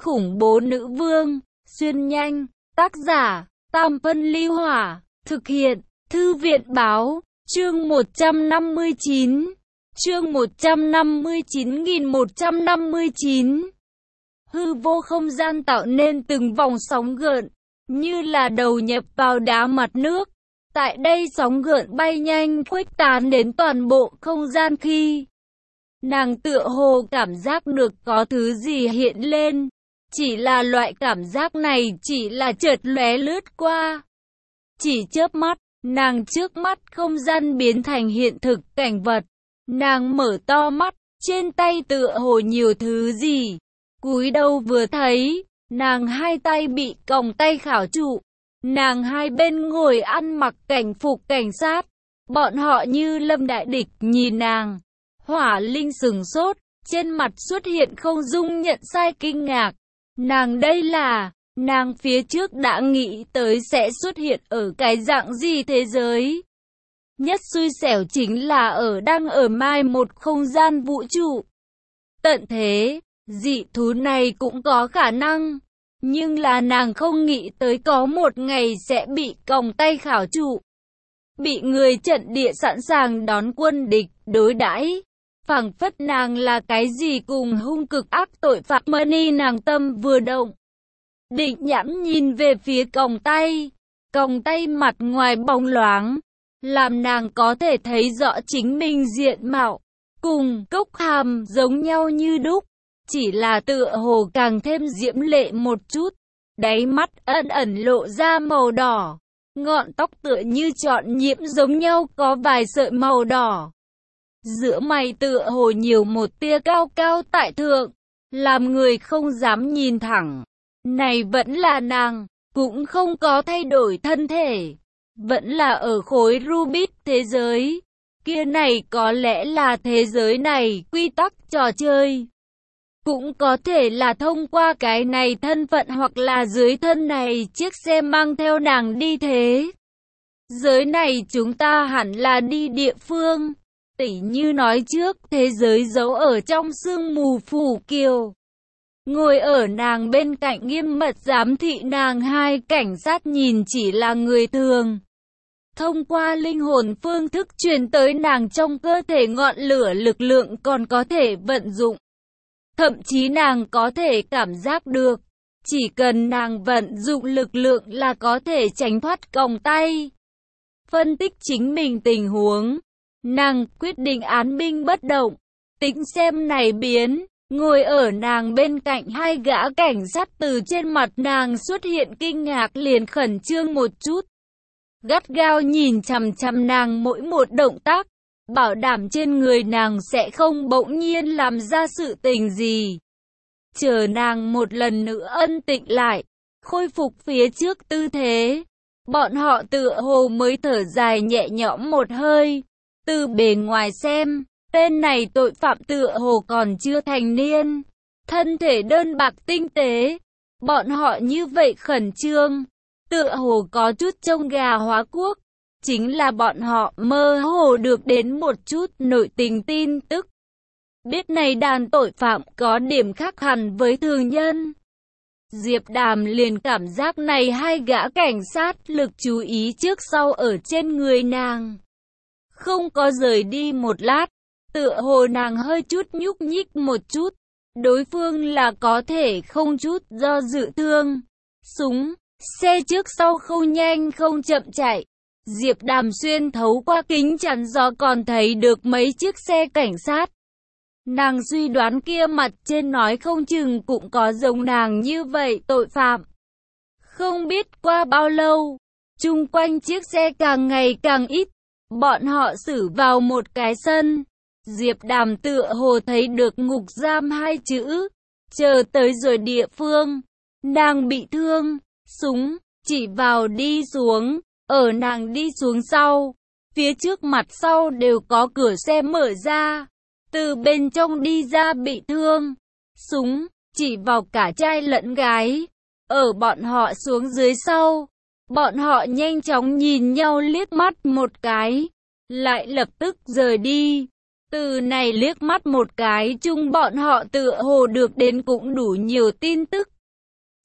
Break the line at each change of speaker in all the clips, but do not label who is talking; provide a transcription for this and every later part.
khủng bố nữ vương, xuyên nhanh, tác giả, Tam Phân Ly Hỏa, thực hiện, Thư viện Báo, chương 159, chương 159.159. Hư vô không gian tạo nên từng vòng sóng gợn, như là đầu nhập vào đá mặt nước. Tại đây sóng gợn bay nhanh khuếch tán đến toàn bộ không gian khi nàng tựa hồ cảm giác được có thứ gì hiện lên. Chỉ là loại cảm giác này chỉ là chợt lóe lướt qua. Chỉ chớp mắt, nàng trước mắt không gian biến thành hiện thực cảnh vật. Nàng mở to mắt, trên tay tựa hồ nhiều thứ gì. Cúi đầu vừa thấy, nàng hai tay bị còng tay khảo trụ. Nàng hai bên ngồi ăn mặc cảnh phục cảnh sát. Bọn họ như lâm đại địch nhìn nàng. Hỏa Linh sừng sốt, trên mặt xuất hiện không dung nhận sai kinh ngạc. Nàng đây là, nàng phía trước đã nghĩ tới sẽ xuất hiện ở cái dạng gì thế giới. Nhất xui xẻo chính là đang ở mai một không gian vũ trụ. Tận thế, dị thú này cũng có khả năng. Nhưng là nàng không nghĩ tới có một ngày sẽ bị còng tay khảo trụ. Bị người trận địa sẵn sàng đón quân địch, đối đãi. Phảng phất nàng là cái gì cùng hung cực ác tội phạm Mani nàng tâm vừa động. Định nhãn nhìn về phía còng tay mặt ngoài bóng loáng. Làm nàng có thể thấy rõ chính mình diện mạo. Cùng cốc hàm giống nhau như đúc. Chỉ là tựa hồ càng thêm diễm lệ một chút. Đáy mắt ẩn ẩn lộ ra màu đỏ. Ngọn tóc tựa như trọn nhiễm giống nhau có vài sợi màu đỏ. Giữa mày tựa hồ nhiều một tia cao cao tại thượng. Làm người không dám nhìn thẳng. Này vẫn là nàng. Cũng không có thay đổi thân thể. Vẫn là ở khối Rubik thế giới. Kia này có lẽ là thế giới này quy tắc trò chơi. Cũng có thể là thông qua cái này thân phận hoặc là dưới thân này chiếc xe mang theo nàng đi thế. Giới này chúng ta hẳn là đi địa phương. Tỉ như nói trước thế giới giấu ở trong sương mù phủ kiều. Ngồi ở nàng bên cạnh nghiêm mật giám thị nàng hai cảnh sát nhìn chỉ là người thường. Thông qua linh hồn phương thức truyền tới nàng trong cơ thể ngọn lửa lực lượng còn có thể vận dụng. Thậm chí nàng có thể cảm giác được, chỉ cần nàng vận dụng lực lượng là có thể tránh thoát còng tay. Phân tích chính mình tình huống, nàng quyết định án binh bất động, tính xem này biến, ngồi ở nàng bên cạnh hai gã cảnh sát từ trên mặt nàng xuất hiện kinh ngạc liền khẩn trương một chút. Gắt gao nhìn chằm chằm nàng mỗi một động tác. Bảo đảm trên người nàng sẽ không bỗng nhiên làm ra sự tình gì. Chờ nàng một lần nữa ân tịnh lại, khôi phục phía trước tư thế. Bọn họ tựa hồ mới thở dài nhẹ nhõm một hơi. Từ bề ngoài xem, tên này tội phạm tựa hồ còn chưa thành niên. Thân thể đơn bạc tinh tế. Bọn họ như vậy khẩn trương, tựa hồ có chút trông gà hóa quốc. Chính là bọn họ mơ hồ được đến một chút nội tình tin tức. Biết này đàn tội phạm có điểm khác hẳn với thường nhân. Diệp Đàm liền cảm giác này hai gã cảnh sát lực chú ý trước sau ở trên người nàng. Không có rời đi một lát, tựa hồ nàng hơi chút nhúc nhích một chút. Đối phương là có thể không chút do dự thương. Súng, xe trước sau không nhanh không chậm chạy. Diệp Đàm xuyên thấu qua kính chắn gió còn thấy được mấy chiếc xe cảnh sát. Nàng suy đoán kia mặt trên nói không chừng cũng có giống nàng như vậy tội phạm. Không biết qua bao lâu, chung quanh chiếc xe càng ngày càng ít, bọn họ xử vào một cái sân. Diệp Đàm tựa hồ thấy được ngục giam hai chữ, chờ tới rồi địa phương. Nàng bị thương, súng, chỉ vào đi xuống. Ở nàng đi xuống sau, phía trước mặt sau đều có cửa xe mở ra. Từ bên trong đi ra bị thương. Súng, chỉ vào cả trai lẫn gái. Ở bọn họ xuống dưới sau. Bọn họ nhanh chóng nhìn nhau liếc mắt một cái. Lại lập tức rời đi. Từ này liếc mắt một cái chung bọn họ tựa hồ được đến cũng đủ nhiều tin tức.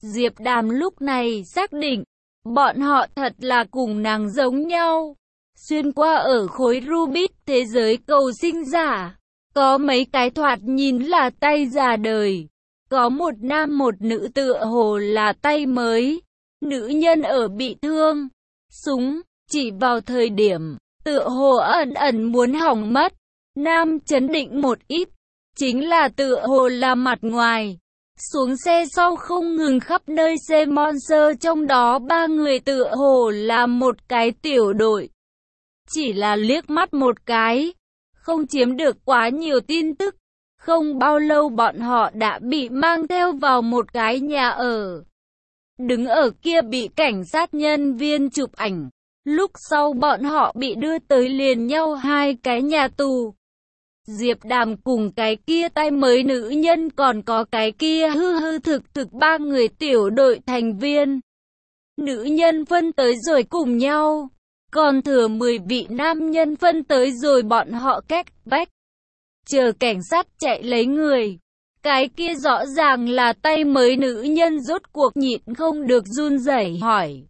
Diệp Đàm lúc này xác định, bọn họ thật là cùng nàng giống nhau. Xuyên qua ở khối Rubik thế giới cầu sinh giả, có mấy cái thoạt nhìn là tay già đời. Có một nam một nữ tựa hồ là tay mới. Nữ nhân ở bị thương, súng chỉ vào thời điểm, tựa hồ ẩn ẩn muốn hỏng mất. Nam chấn định một ít, chính là tựa hồ là mặt ngoài. Xuống xe sau không ngừng khắp nơi xe monster, trong đó 3 người tựa hồ là một cái tiểu đội. Chỉ là liếc mắt một cái, không chiếm được quá nhiều tin tức. Không bao lâu bọn họ đã bị mang theo vào một cái nhà ở. Đứng ở kia bị cảnh sát nhân viên chụp ảnh. Lúc sau bọn họ bị đưa tới liền nhau 2 cái nhà tù. Diệp Đàm cùng cái kia tay mới nữ nhân còn có cái kia hư hư thực thực 3 người tiểu đội thành viên. Nữ nhân phân tới rồi cùng nhau. Còn thừa 10 vị nam nhân phân tới rồi bọn họ cách vách. Chờ cảnh sát chạy lấy người. Cái kia rõ ràng là tay mới nữ nhân rốt cuộc nhịn không được run rẩy hỏi.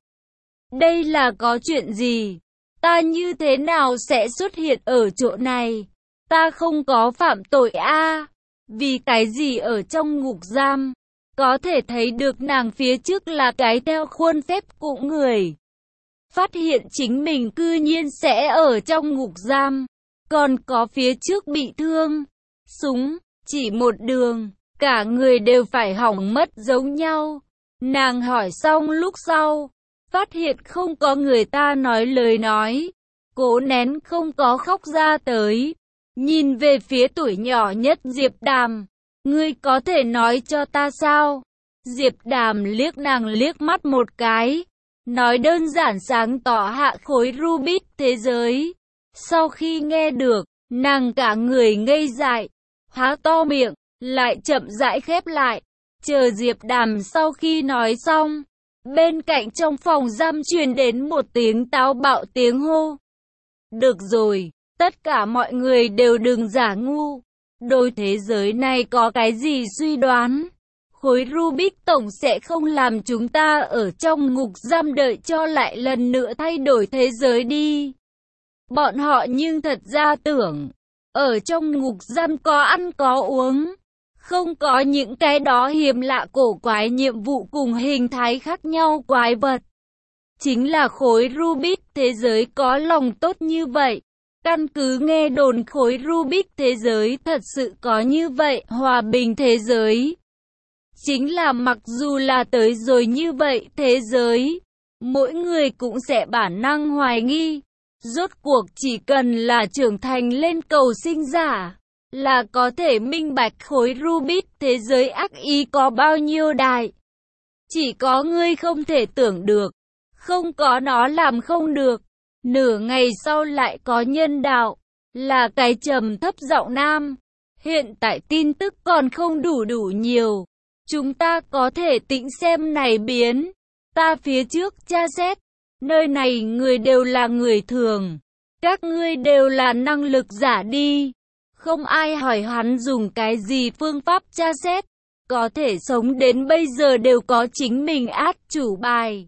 Đây là có chuyện gì? Ta như thế nào sẽ xuất hiện ở chỗ này? Ta không có phạm tội a. Vì cái gì ở trong ngục giam? Có thể thấy được nàng phía trước là cái theo khuôn phép cũ người. Phát hiện chính mình cư nhiên sẽ ở trong ngục giam. Còn có phía trước bị thương. Súng, chỉ một đường, cả người đều phải hỏng mất giống nhau. Nàng hỏi xong lúc sau, phát hiện không có người ta nói lời nói. Cố nén không có khóc ra tới. Nhìn về phía tuổi nhỏ nhất Diệp Đàm. Ngươi có thể nói cho ta sao? Diệp Đàm liếc nàng liếc mắt một cái. Nói đơn giản sáng tỏ hạ khối Rubik thế giới. Sau khi nghe được, nàng cả người ngây dại, há to miệng, lại chậm rãi khép lại. Chờ Diệp Đàm sau khi nói xong, bên cạnh trong phòng giam truyền đến một tiếng táo bạo tiếng hô. Được rồi, tất cả mọi người đều đừng giả ngu. Đối thế giới này có cái gì suy đoán? Khối Rubik tổng sẽ không làm chúng ta ở trong ngục giam đợi cho lại lần nữa thay đổi thế giới đi. Bọn họ nhưng thật ra tưởng, ở trong ngục giam có ăn có uống, không có những cái đó hiếm lạ cổ quái nhiệm vụ cùng hình thái khác nhau quái vật. Chính là khối Rubik thế giới có lòng tốt như vậy. Căn cứ nghe đồn khối Rubik thế giới thật sự có như vậy, hòa bình thế giới. Chính là mặc dù là tới rồi như vậy thế giới, mỗi người cũng sẽ bản năng hoài nghi. Rốt cuộc chỉ cần là trưởng thành lên cầu sinh giả, là có thể minh bạch khối Rubik thế giới ác ý có bao nhiêu đại. Chỉ có ngươi không thể tưởng được, không có nó làm không được. Nửa ngày sau lại có nhân đạo, là cái trầm thấp giọng nam. Hiện tại tin tức còn không đủ nhiều. Chúng ta có thể tĩnh xem này biến. Ta phía trước tra xét, nơi này người đều là người thường. Các ngươi đều là năng lực giả đi. Không ai hỏi hắn dùng cái gì phương pháp tra xét. Có thể sống đến bây giờ đều có chính mình át chủ bài.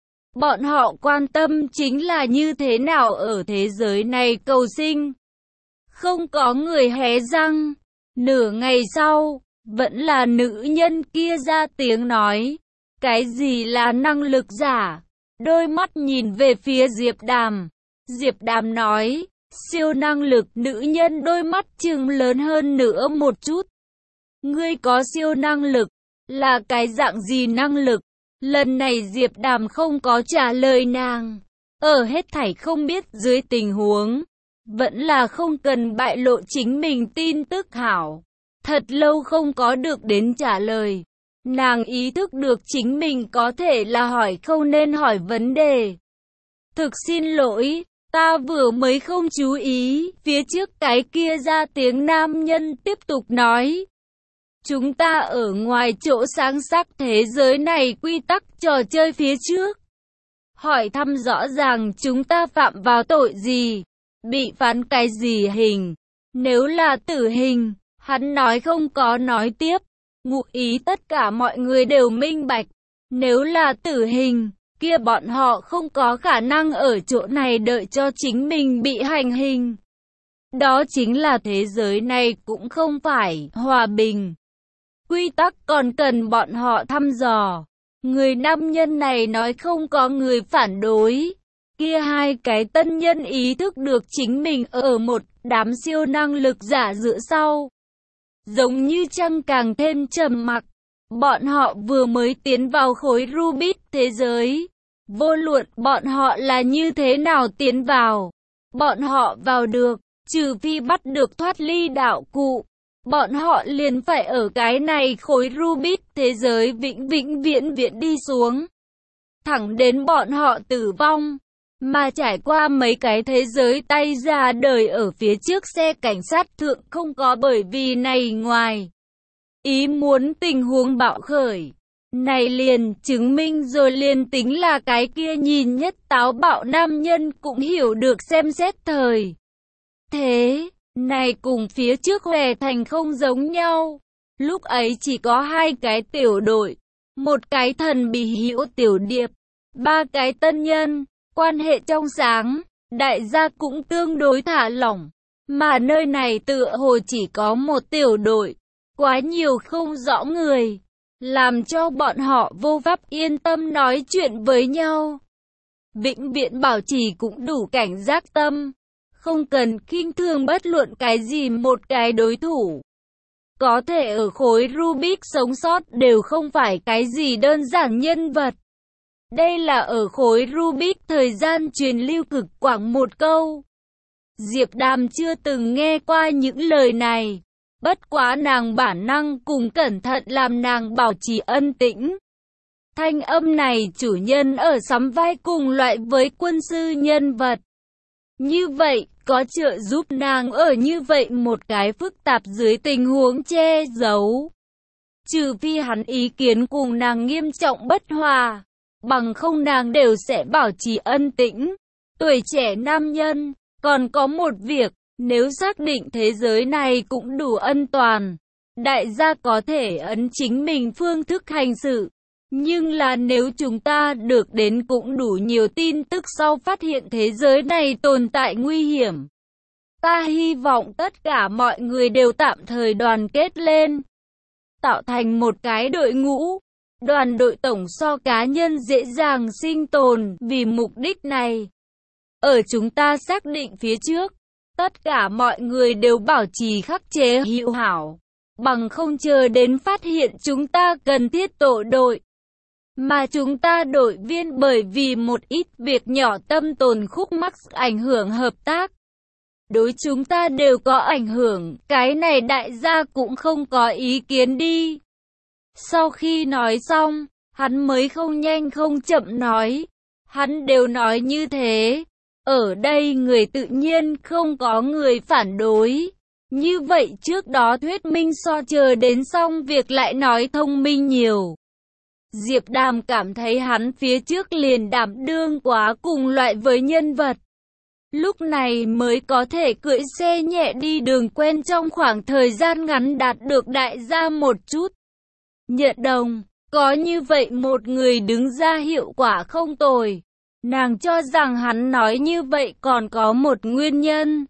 Bọn họ quan tâm chính là như thế nào ở thế giới này cầu sinh. Không có người hé răng. Nửa ngày sau, vẫn là nữ nhân kia ra tiếng nói. Cái gì là năng lực giả? Đôi mắt nhìn về phía Diệp Đàm. Diệp Đàm nói, siêu năng lực. Nữ nhân đôi mắt trừng lớn hơn nữa một chút. Ngươi có siêu năng lực, là cái dạng gì năng lực? Lần này Diệp Đàm không có trả lời nàng. Ở hết thảy không biết dưới tình huống, vẫn là không cần bại lộ chính mình tin tức hảo. Thật lâu không có được đến trả lời. Nàng ý thức được chính mình có thể là hỏi không nên hỏi vấn đề. Thực xin lỗi, ta vừa mới không chú ý. Phía trước cái kia ra tiếng nam nhân tiếp tục nói. Chúng ta ở ngoài chỗ sáng sắc thế giới này quy tắc trò chơi phía trước. Hỏi thăm rõ ràng chúng ta phạm vào tội gì, bị phán cái gì hình. Nếu là tử hình, hắn nói không có nói tiếp. Ngụ ý tất cả mọi người đều minh bạch. Nếu là tử hình, kia bọn họ không có khả năng ở chỗ này đợi cho chính mình bị hành hình. Đó chính là thế giới này cũng không phải hòa bình. Quy tắc còn cần bọn họ thăm dò. Người nam nhân này nói không có người phản đối. Kia hai cái tân nhân ý thức được chính mình ở một đám siêu năng lực giả dựa sau. Giống như trăng càng thêm trầm mặc. Bọn họ vừa mới tiến vào khối Rubik thế giới. Vô luận bọn họ là như thế nào tiến vào. Bọn họ vào được, trừ phi bắt được thoát ly đạo cụ. Bọn họ liền phải ở cái này khối Rubik thế giới vĩnh viễn viễn đi xuống. Thẳng đến bọn họ tử vong. Mà trải qua mấy cái thế giới tay ra đời ở phía trước xe cảnh sát thượng không có bởi vì này ngoài. Ý muốn tình huống bạo khởi. Này liền chứng minh rồi liền tính là cái kia nhìn nhất táo bạo nam nhân cũng hiểu được xem xét thời. Thế, này cùng phía trước Hòe Thành không giống nhau. Lúc ấy chỉ có hai cái tiểu đội. Một cái thần bí hữu tiểu điệp. Ba cái tân nhân. Quan hệ trong sáng. Đại gia cũng tương đối thả lỏng. Mà nơi này tựa hồ chỉ có một tiểu đội. Quá nhiều không rõ người. Làm cho bọn họ vô pháp yên tâm nói chuyện với nhau. Vĩnh viễn bảo trì cũng đủ cảnh giác tâm. Không cần khinh thường bất luận cái gì một cái đối thủ. Có thể ở khối Rubik sống sót đều không phải cái gì đơn giản nhân vật. Đây là ở khối Rubik thời gian truyền lưu cực quảng một câu. Diệp Đàm chưa từng nghe qua những lời này. Bất quá nàng bản năng cùng cẩn thận làm nàng bảo trì ân tĩnh. Thanh âm này chủ nhân ở sắm vai cùng loại với quân sư nhân vật. Như vậy, có trợ giúp nàng ở như vậy một cái phức tạp dưới tình huống che giấu. Trừ phi hắn ý kiến cùng nàng nghiêm trọng bất hòa, bằng không nàng đều sẽ bảo trì ân tĩnh. Tuổi trẻ nam nhân, còn có một việc, nếu xác định thế giới này cũng đủ an toàn, đại gia có thể ấn chính mình phương thức hành sự. Nhưng là nếu chúng ta được đến cũng đủ nhiều tin tức sau phát hiện thế giới này tồn tại nguy hiểm. Ta hy vọng tất cả mọi người đều tạm thời đoàn kết lên. Tạo thành một cái đội ngũ. Đoàn đội tổng so cá nhân dễ dàng sinh tồn vì mục đích này. Ở chúng ta xác định phía trước, tất cả mọi người đều bảo trì khắc chế hữu hảo. Bằng không chờ đến phát hiện chúng ta cần thiết tổ đội. Mà chúng ta đội viên bởi vì một ít việc nhỏ tâm tồn khúc mắc ảnh hưởng hợp tác. Đối chúng ta đều có ảnh hưởng, cái này đại gia cũng không có ý kiến đi. Sau khi nói xong, hắn mới không nhanh không chậm nói. Hắn đều nói như thế. Ở đây người tự nhiên không có người phản đối. Như vậy trước đó thuyết minh so chờ đến xong việc lại nói thông minh nhiều. Diệp Đàm cảm thấy hắn phía trước liền đảm đương quá cùng loại với nhân vật. Lúc này mới có thể cưỡi xe nhẹ đi đường quen trong khoảng thời gian ngắn đạt được đại gia một chút. Nhận đồng, có như vậy một người đứng ra hiệu quả không tồi. Nàng cho rằng hắn nói như vậy còn có một nguyên nhân.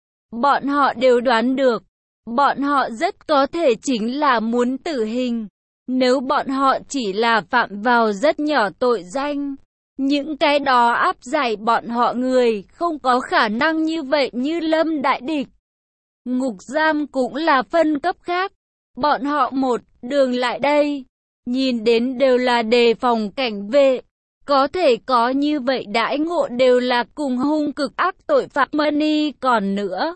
Bọn họ đều đoán được, bọn họ rất có thể chính là muốn tử hình. Nếu bọn họ chỉ là phạm vào rất nhỏ tội danh, những cái đó áp giải bọn họ người không có khả năng như vậy như Lâm đại địch. Ngục giam cũng là phân cấp khác. Bọn họ một đường lại đây, nhìn đến đều là đề phòng cảnh vệ. Có thể có như vậy đãi ngộ đều là cùng hung cực ác tội phạm money còn nữa.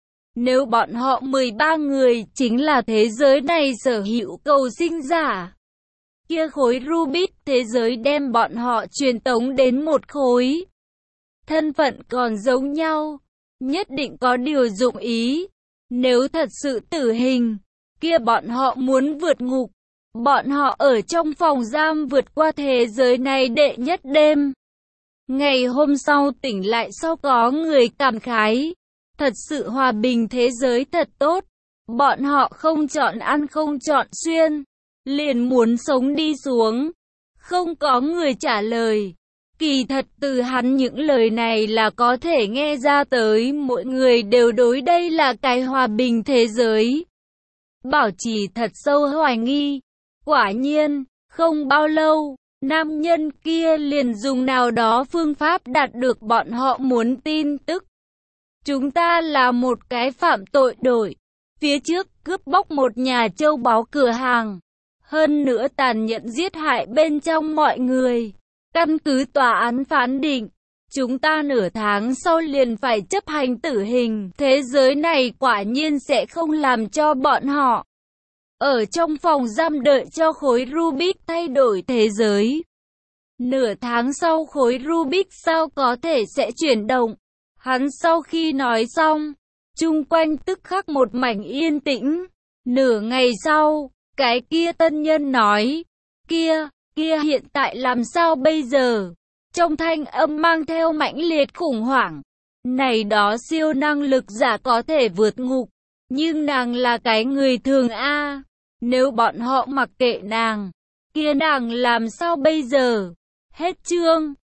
Nếu bọn họ 13 người chính là thế giới này sở hữu cầu sinh giả. Kia khối Rubik thế giới đem bọn họ truyền tống đến một khối. Thân phận còn giống nhau, nhất định có điều dụng ý. Nếu thật sự tử hình, kia bọn họ muốn vượt ngục. Bọn họ ở trong phòng giam vượt qua thế giới này đệ nhất đêm. Ngày hôm sau tỉnh lại sau có người cảm khái. Thật sự hòa bình thế giới thật tốt. Bọn họ không chọn ăn không chọn xuyên. Liền muốn sống đi xuống. Không có người trả lời. Kỳ thật từ hắn những lời này là có thể nghe ra tới mỗi người đều đối đây là cái hòa bình thế giới. Bảo Trì thật sâu hoài nghi. Quả nhiên, không bao lâu, nam nhân kia liền dùng nào đó phương pháp đạt được bọn họ muốn tin tức. Chúng ta là một cái phạm tội đội. Phía trước cướp bóc một nhà châu báu cửa hàng. Hơn nữa tàn nhẫn giết hại bên trong mọi người. Căn cứ tòa án phán định, chúng ta nửa tháng sau liền phải chấp hành tử hình. Thế giới này quả nhiên sẽ không làm cho bọn họ ở trong phòng giam đợi cho khối Rubik thay đổi thế giới. Nửa tháng sau khối Rubik sao có thể sẽ chuyển động. Hắn sau khi nói xong, chung quanh tức khắc một mảnh yên tĩnh. Nửa ngày sau, cái kia tân nhân nói, kia hiện tại làm sao bây giờ? Trong thanh âm mang theo mãnh liệt khủng hoảng. Này đó siêu năng lực giả có thể vượt ngục, nhưng nàng là cái người thường a. Nếu bọn họ mặc kệ nàng, kia nàng làm sao bây giờ? Hết chương.